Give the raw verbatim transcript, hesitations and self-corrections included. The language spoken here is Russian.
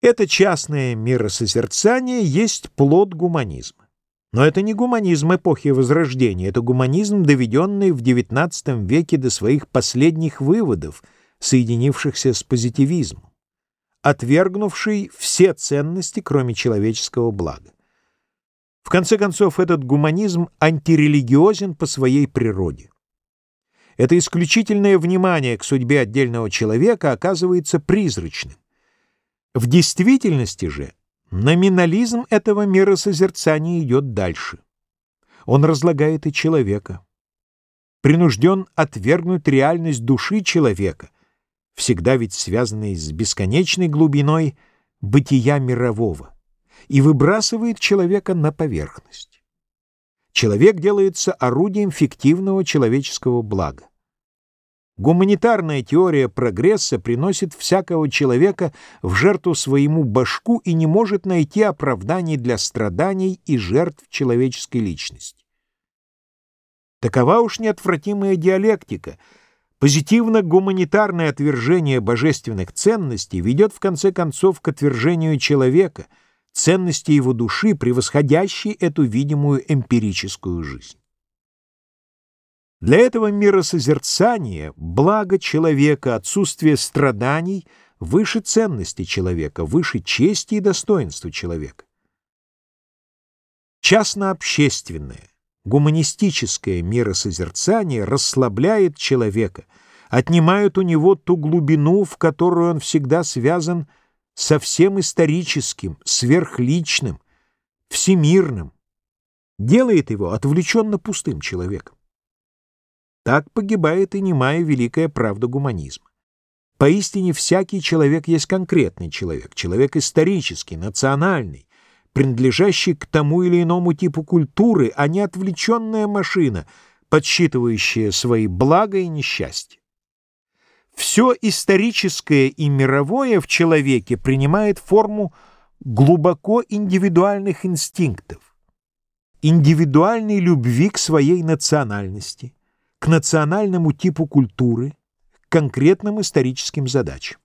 Это частное миросозерцание есть плод гуманизма. Но это не гуманизм эпохи Возрождения, это гуманизм, доведенный в девятнадцатом веке до своих последних выводов, соединившихся с позитивизмом, отвергнувший все ценности, кроме человеческого блага. В конце концов, этот гуманизм антирелигиозен по своей природе. Это исключительное внимание к судьбе отдельного человека оказывается призрачным. В действительности же номинализм этого миросозерцания идет дальше. Он разлагает и человека. Принужден отвергнуть реальность души человека, всегда ведь связанной с бесконечной глубиной бытия мирового, и выбрасывает человека на поверхность. Человек делается орудием фиктивного человеческого блага. Гуманитарная теория прогресса приносит всякого человека в жертву своему башку и не может найти оправданий для страданий и жертв человеческой личности. Такова уж неотвратимая диалектика. Позитивно-гуманитарное отвержение божественных ценностей ведет в конце концов к отвержению человека, ценности его души, превосходящей эту видимую эмпирическую жизнь. Для этого миросозерцания благо человека, отсутствие страданий выше ценности человека, выше чести и достоинства человека. Частно-общественное, гуманистическое миросозерцание расслабляет человека, отнимает у него ту глубину, в которую он всегда связан со всем историческим, сверхличным, всемирным, делает его отвлеченно пустым человеком. Так погибает и немая великая правда гуманизма. Поистине всякий человек есть конкретный человек, человек исторический, национальный, принадлежащий к тому или иному типу культуры, а не отвлеченная машина, подсчитывающая свои блага и несчастья. Все историческое и мировое в человеке принимает форму глубоко индивидуальных инстинктов, индивидуальной любви к своей национальности, к национальному типу культуры, к конкретным историческим задачам.